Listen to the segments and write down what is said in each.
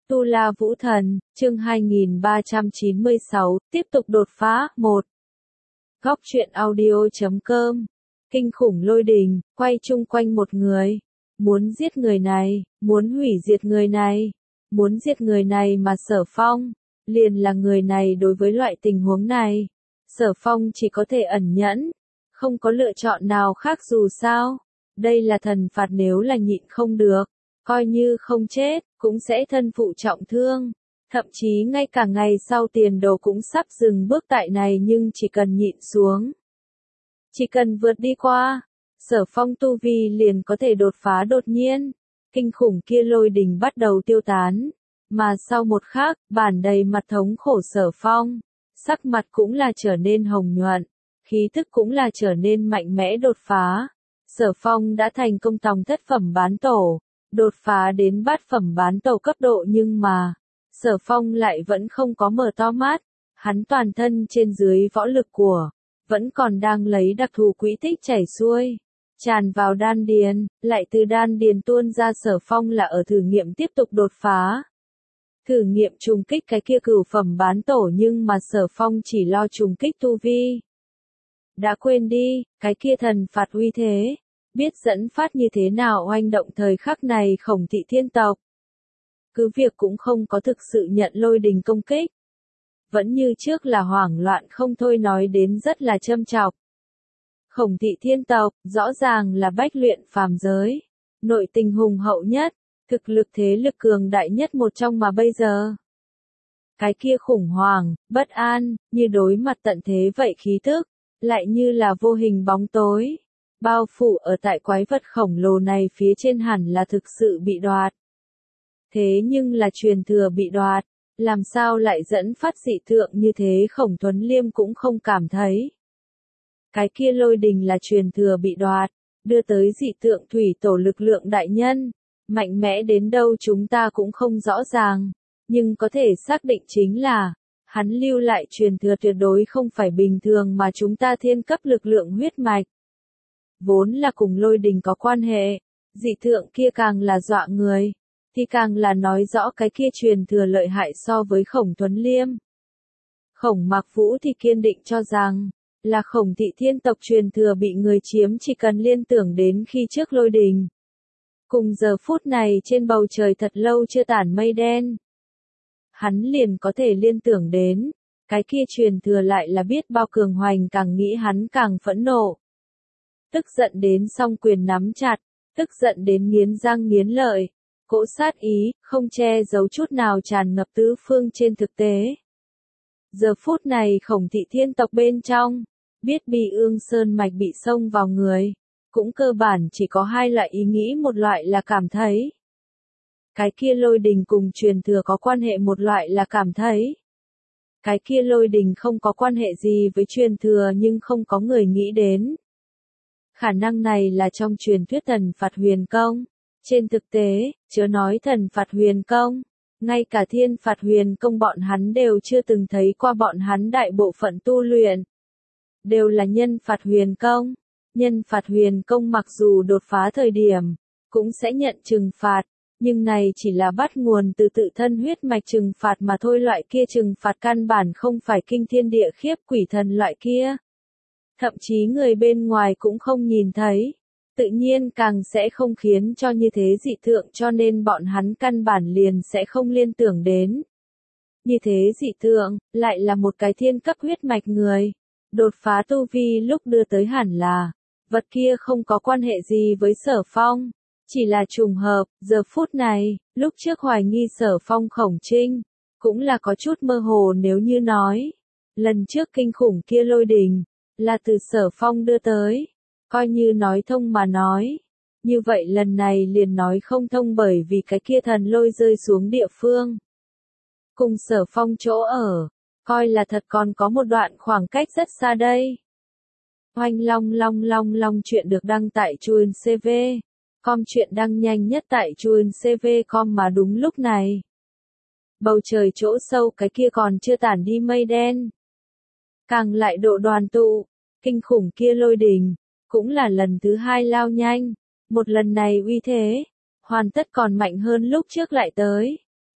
Tu La Vũ Thần, chương 2396, tiếp tục đột phá, 1. Góc truyện audio.com. Kinh khủng lôi đình, quay chung quanh một người. Muốn giết người này, muốn hủy diệt người này, muốn giết người này mà Sở Phong, liền là người này. Đối với loại tình huống này, Sở Phong chỉ có thể ẩn nhẫn, không có lựa chọn nào khác dù sao. Đây là thần phạt, nếu là nhịn không được, coi như không chết, cũng sẽ thân phụ trọng thương. Thậm chí ngay cả ngày sau tiền đồ cũng sắp dừng bước tại này, nhưng chỉ cần nhịn xuống, chỉ cần vượt đi qua, Sở Phong tu vi liền có thể đột phá. Đột nhiên, kinh khủng kia lôi đình bắt đầu tiêu tán, mà sau một khắc, bản đầy mặt thống khổ Sở Phong, sắc mặt cũng là trở nên hồng nhuận, khí tức cũng là trở nên mạnh mẽ. Đột phá, Sở Phong đã thành công tòng thất phẩm bán tổ, đột phá đến bát phẩm bán tổ cấp độ, nhưng mà Sở Phong lại vẫn không có mở to mắt, hắn toàn thân trên dưới võ lực của vẫn còn đang lấy đặc thù quỹ tích chảy xuôi, tràn vào đan điền, lại từ đan điền tuôn ra. Sở Phong là ở thử nghiệm tiếp tục đột phá, thử nghiệm trùng kích cái kia cửu phẩm bán tổ, nhưng mà Sở Phong chỉ lo trùng kích tu vi, đã quên đi cái kia thần phạt uy thế, biết dẫn phát như thế nào oanh động. Thời khắc này Khổng Thị Thiên tộc cứ việc cũng không có thực sự nhận lôi đình công kích, vẫn như trước là hoảng loạn không thôi, nói đến rất là châm chọc. Khổng Thị Thiên tộc rõ ràng là bách luyện phàm giới, nội tình hùng hậu nhất, thực lực thế lực cường đại nhất một trong, mà bây giờ cái kia khủng hoảng, bất an, như đối mặt tận thế vậy, khí tức lại như là vô hình bóng tối, bao phủ ở tại quái vật khổng lồ này phía trên, hẳn là thực sự bị đoạt. Thế nhưng là truyền thừa bị đoạt, làm sao lại dẫn phát dị tượng như thế? Khổng Tuấn Liêm cũng không cảm thấy cái kia lôi đình là truyền thừa bị đoạt, đưa tới dị tượng. Thủy tổ lực lượng đại nhân mạnh mẽ đến đâu chúng ta cũng không rõ ràng, nhưng có thể xác định chính là hắn lưu lại truyền thừa tuyệt đối không phải bình thường, mà chúng ta thiên cấp lực lượng huyết mạch vốn là cùng lôi đình có quan hệ. Dị tượng kia càng là dọa người, thì càng là nói rõ cái kia truyền thừa lợi hại so với Khổng Tuấn Liêm. Khổng Mạc Vũ thì kiên định cho rằng là Khổng Thị Thiên tộc truyền thừa bị người chiếm, chỉ cần liên tưởng đến khi trước lôi đình, cùng giờ phút này trên bầu trời thật lâu chưa tản mây đen, hắn liền có thể liên tưởng đến cái kia truyền thừa lại là biết bao cường hoành. Càng nghĩ hắn càng phẫn nộ, tức giận đến song quyền nắm chặt, tức giận đến nghiến răng nghiến lợi, cỗ sát ý không che giấu chút nào tràn ngập tứ phương. Trên thực tế, giờ phút này Khổng Thị Thiên tộc bên trong, biết Bì Ương Sơn mạch bị xông vào người, cũng cơ bản chỉ có hai loại ý nghĩ. Một loại là cảm thấy cái kia lôi đình cùng truyền thừa có quan hệ, một loại là cảm thấy cái kia lôi đình không có quan hệ gì với truyền thừa, nhưng không có người nghĩ đến khả năng này là trong truyền thuyết thần phạt huyền công. Trên thực tế, chớ nói thần phạt huyền công, ngay cả thiên phạt huyền công bọn hắn đều chưa từng thấy qua. Bọn hắn đại bộ phận tu luyện đều là nhân phạt huyền công. Nhân phạt huyền công mặc dù đột phá thời điểm cũng sẽ nhận trừng phạt, nhưng này chỉ là bắt nguồn từ tự thân huyết mạch trừng phạt mà thôi. Loại kia trừng phạt căn bản không phải kinh thiên địa khiếp quỷ thần loại kia, thậm chí người bên ngoài cũng không nhìn thấy, tự nhiên càng sẽ không khiến cho như thế dị tượng, cho nên bọn hắn căn bản liền sẽ không liên tưởng đến. Như thế dị tượng, lại là một cái thiên cấp huyết mạch người, đột phá tu vi lúc đưa tới, hẳn là vật kia không có quan hệ gì với Sở Phong, chỉ là trùng hợp. Giờ phút này, lúc trước hoài nghi Sở Phong Khổng Trinh, cũng là có chút mơ hồ. Nếu như nói lần trước kinh khủng kia lôi đình là từ Sở Phong đưa tới, coi như nói thông mà nói, như vậy lần này liền nói không thông, bởi vì cái kia thần lôi rơi xuống địa phương cùng Sở Phong chỗ ở, coi là thật còn có một đoạn khoảng cách rất xa đây. Oanh long chuyện được đăng tại Chuin CV. Com chuyện đăng nhanh nhất tại Chuin CV com. Mà đúng lúc này, bầu trời chỗ sâu cái kia còn chưa tản đi mây đen, càng lại độ đoàn tụ, kinh khủng kia lôi đình cũng là lần thứ hai lao nhanh. Một lần này uy thế hoàn tất còn mạnh hơn lúc trước lại tới.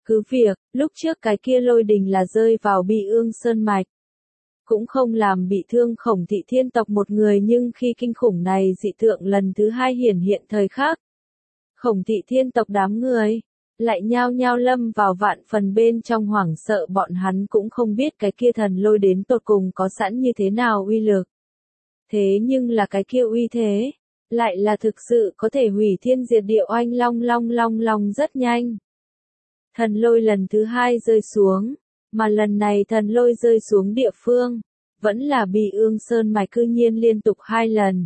Cứ việc, lúc trước cái kia lôi đình là rơi vào Bi Ương Sơn Mạch. Cũng không làm bị thương Khổng Thị Thiên tộc một người, nhưng khi kinh khủng này dị tượng lần thứ hai hiển hiện thời khắc, Khổng Thị Thiên tộc đám người lại nhao nhao lâm vào vạn phần bên trong hoảng sợ, bọn hắn cũng không biết cái kia thần lôi đến tột cùng có sẵn như thế nào uy lực. Thế nhưng là cái kia uy thế, lại là thực sự có thể hủy thiên diệt địa, oanh long rất nhanh. Thần lôi lần thứ hai rơi xuống, mà lần này thần lôi rơi xuống địa phương, vẫn là Bi Ương Sơn Mạch, cư nhiên liên tục 2 lần.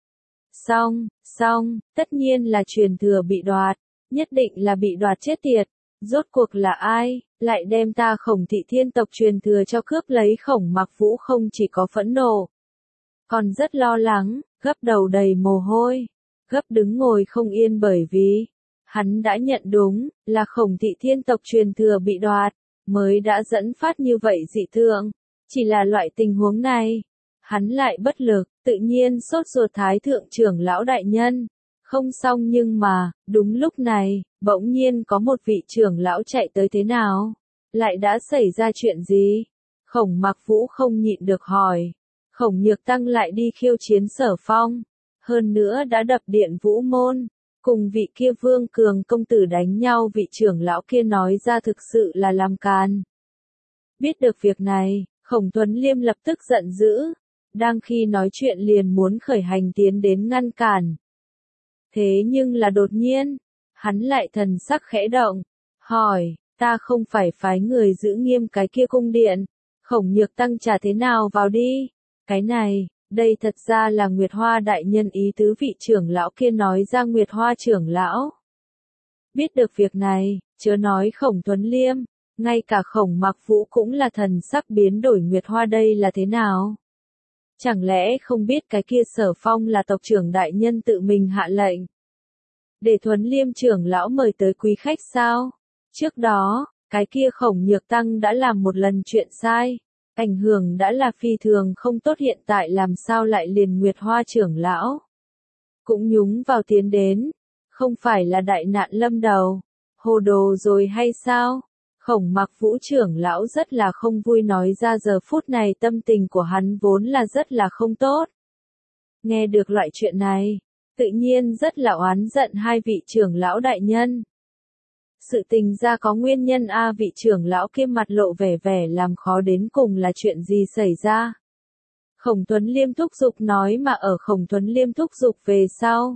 Xong, tất nhiên là truyền thừa bị đoạt, nhất định là bị đoạt chết tiệt. Rốt cuộc là ai, lại đem ta Khổng Thị Thiên tộc truyền thừa cho cướp lấy? Khổng Mặc Vũ không chỉ có phẫn nộ, còn rất lo lắng, gấp đầu đầy mồ hôi, gấp đứng ngồi không yên, bởi vì hắn đã nhận đúng là Khổng Thị Thiên tộc truyền thừa bị đoạt, mới đã dẫn phát như vậy dị tượng. Chỉ là loại tình huống này, hắn lại bất lực, tự nhiên sốt ruột. Thái thượng trưởng lão đại nhân, không xong, nhưng mà, đúng lúc này, bỗng nhiên có một vị trưởng lão chạy tới. Thế nào? Lại đã xảy ra chuyện gì? Khổng Mặc Vũ không nhịn được hỏi. Khổng Nhược Tăng lại đi khiêu chiến Sở Phong, hơn nữa đã đập Điện Vũ Môn, cùng vị kia Vương Cường công tử đánh nhau. Vị trưởng lão kia nói ra thực sự là làm càn. Biết được việc này, Khổng Tuấn Liêm lập tức giận dữ, đang khi nói chuyện liền muốn khởi hành tiến đến ngăn cản. Thế nhưng là đột nhiên, hắn lại thần sắc khẽ động, hỏi, ta không phải phái người giữ nghiêm cái kia cung điện? Khổng Nhược Tăng trả thế nào vào đi? Cái này, đây thật ra là Nguyệt Hoa đại nhân ý tứ. Vị trưởng lão kia nói ra. Nguyệt Hoa trưởng lão biết được việc này, chớ nói Khổng Tuấn Liêm, ngay cả Khổng Mặc Vũ cũng là thần sắc biến đổi. Nguyệt Hoa đây là thế nào? Chẳng lẽ không biết cái kia Sở Phong là tộc trưởng đại nhân tự mình hạ lệnh để Tuấn Liêm trưởng lão mời tới quý khách sao? Trước đó, cái kia Khổng Nhược Tăng đã làm một lần chuyện sai, ảnh hưởng đã là phi thường không tốt, hiện tại làm sao lại liền Nguyệt Hoa trưởng lão cũng nhúng vào tiến đến? Không phải là đại nạn lâm đầu, hồ đồ rồi hay sao? Khổng Mặc Vũ trưởng lão rất là không vui nói ra. Giờ phút này tâm tình của hắn vốn là rất là không tốt. Nghe được loại chuyện này, tự nhiên rất là oán giận. Hai vị trưởng lão đại nhân, sự tình ra có nguyên nhân a. Vị trưởng lão kia mặt lộ vẻ vẻ làm khó, đến cùng là chuyện gì xảy ra? Khổng Tuấn Liêm thúc giục nói. Mà ở Khổng Tuấn Liêm thúc giục về sau,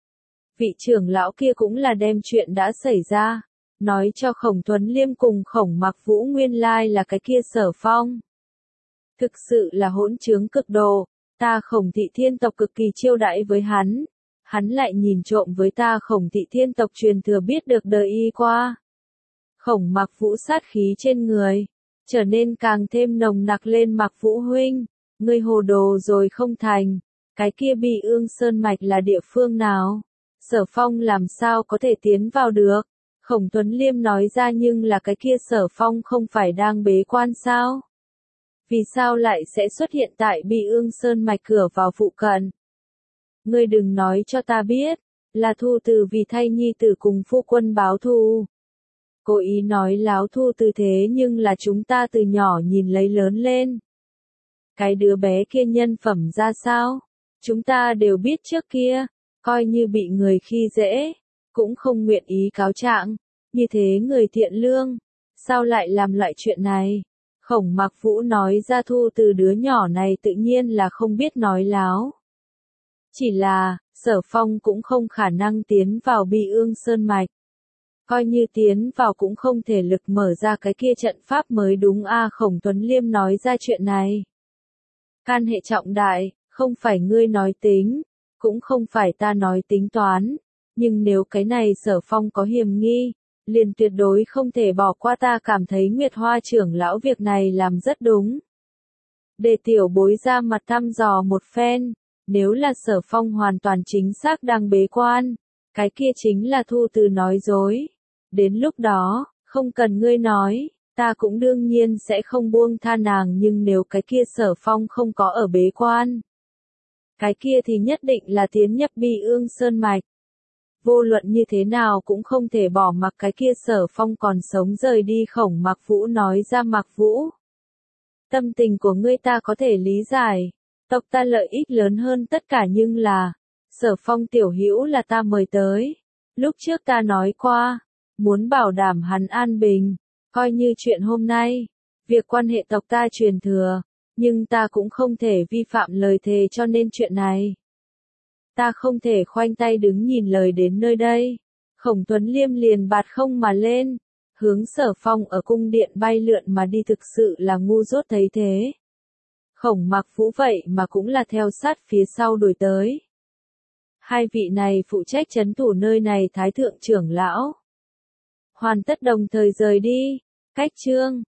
vị trưởng lão kia cũng là đem chuyện đã xảy ra nói cho Khổng Tuấn Liêm cùng Khổng Mặc Vũ. Nguyên lai là cái kia Sở Phong thực sự là hỗn trướng cực độ, ta Khổng Thị Thiên tộc cực kỳ chiêu đãi với hắn, hắn lại nhìn trộm với ta Khổng Thị Thiên tộc truyền thừa, biết được đời y qua. Khổng Mặc Vũ sát khí trên người trở nên càng thêm nồng nặc lên. Mặc Vũ huynh, ngươi hồ đồ rồi không thành? Cái kia Bi Ương Sơn Mạch là địa phương nào? Sở Phong làm sao có thể tiến vào được? Khổng Tuấn Liêm nói ra. Nhưng là cái kia Sở Phong không phải đang bế quan sao? Vì sao lại sẽ xuất hiện tại Bi Ương Sơn Mạch cửa vào phụ cận? Ngươi đừng nói cho ta biết, là Thu Từ vì thay nhi tử cùng phu quân báo thù. Cố ý nói láo Thu Từ, thế nhưng là chúng ta từ nhỏ nhìn lấy lớn lên. Cái đứa bé kia nhân phẩm ra sao? Chúng ta đều biết trước kia, coi như bị người khi dễ, cũng không nguyện ý cáo trạng. Như thế người thiện lương, sao lại làm loại chuyện này? Khổng Mặc Vũ nói ra. Thu Từ đứa nhỏ này tự nhiên là không biết nói láo. Chỉ là, Sở Phong cũng không khả năng tiến vào Bi Ương Sơn Mạch. Coi như tiến vào cũng không thể lực mở ra cái kia trận pháp mới đúng a. Khổng Tuấn Liêm nói ra chuyện này. Can hệ trọng đại, không phải ngươi nói tính, cũng không phải ta nói tính toán. Nhưng nếu cái này Sở Phong có hiềm nghi, liền tuyệt đối không thể bỏ qua. Ta cảm thấy Nguyệt Hoa trưởng lão việc này làm rất đúng. Để tiểu bối ra mặt thăm dò một phen, nếu là Sở Phong hoàn toàn chính xác đang bế quan, cái kia chính là Thu Từ nói dối. Đến lúc đó, không cần ngươi nói, ta cũng đương nhiên sẽ không buông tha nàng. Nhưng nếu cái kia Sở Phong không có ở bế quan, cái kia thì nhất định là tiến nhập Bi Ương Sơn Mạch. vô luận như thế nào cũng không thể bỏ mặc cái kia Sở Phong còn sống rời đi. Khổng Mạc Vũ nói ra. Mạc Vũ, tâm tình của ngươi ta có thể lý giải, tộc ta lợi ích lớn hơn tất cả, nhưng là, Sở Phong tiểu hữu là ta mời tới. Lúc trước ta nói qua, muốn bảo đảm hắn an bình, coi như chuyện hôm nay, việc quan hệ tộc ta truyền thừa, nhưng ta cũng không thể vi phạm lời thề, cho nên chuyện này, ta không thể khoanh tay đứng nhìn. Lời đến nơi đây, Khổng Tuấn Liêm liền bạt không mà lên, hướng Sở Phong ở cung điện bay lượn mà đi. Thực sự là ngu dốt. Thấy thế, Khổng Mạc Vũ vậy mà cũng là theo sát phía sau đuổi tới. Hai vị này phụ trách trấn thủ nơi này Thái thượng trưởng lão hoàn tất đồng thời rời đi. Cách chương